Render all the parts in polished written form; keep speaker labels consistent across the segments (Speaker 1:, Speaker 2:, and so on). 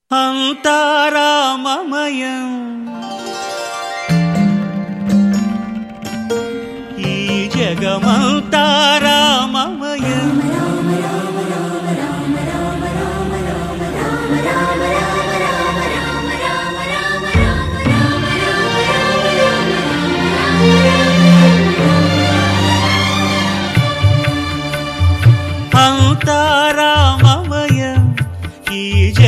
Speaker 1: అంతారామమయం ఈ జగమంతారామమయం అంతారామమయం ఈ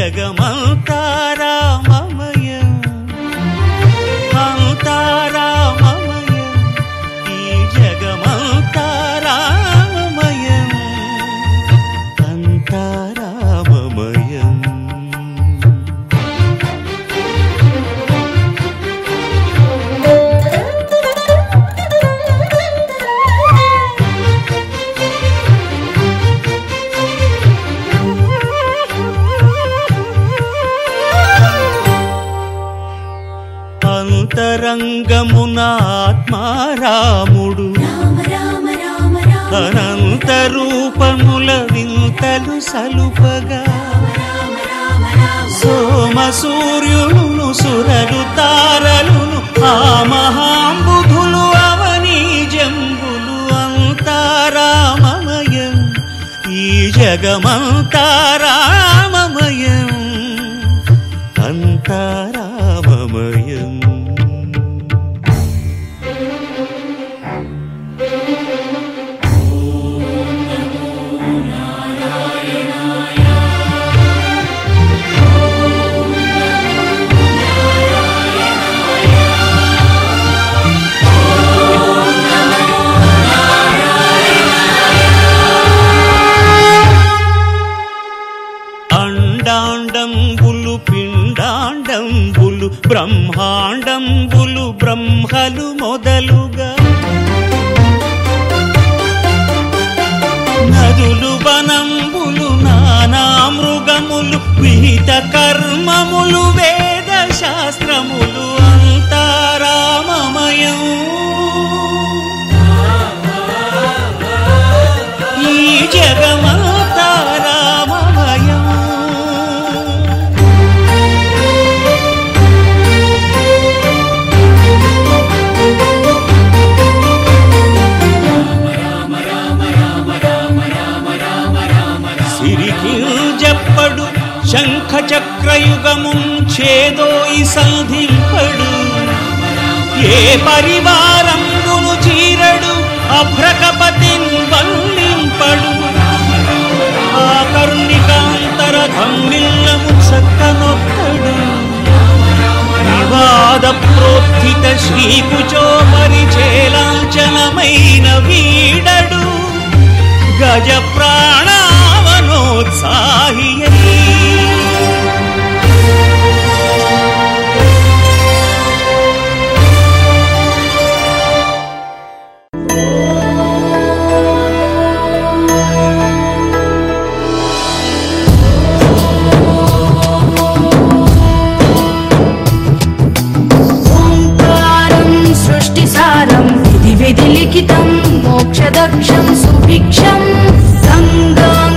Speaker 1: జగమంతారామమయం అంతారామమయం ఈ జగమంతారామమయం అంతారామమయం అంతరంగమున ఆత్మారాముడు అనంత రూపముల వింతలు సలుపగా సోమ సూర్యులను సురలు తారలును ఆ మహాంబుధులు అవనీ జంబులు అంతారామమయం ఈ జగమంతారామమయం అంతారామమయం అండాండంబులు పిండాండంబులు బ్రహ్మాండంబులు బ్రహ్మలు మొదలుగా నదులు వనంబులు నానా మృగములు విహిత కర్మములు వేద శాస్త్రములు అంతారామమయం ఈ జగమంతారామమయం సిరికింజప్పడు శంఖ చక్రయుగము ఛేదోయి సంధింపడు ఏ పరివారంబును చీరడు అభ్రకపతిన్ వల్లింపడు ఆ కర్ణికాంతర ధమ్మిల్లము చక్కనొక్కడు వివాద ప్రోత్థిత శ్రీకుచో పరిచేలాంఛనమైన వీడడు గజ ప్రాణావనోత్సాహియై
Speaker 2: ఓంకారం సృష్టిసారం విధి విధి లిఖితం మోక్షదక్షం సుభిక్షం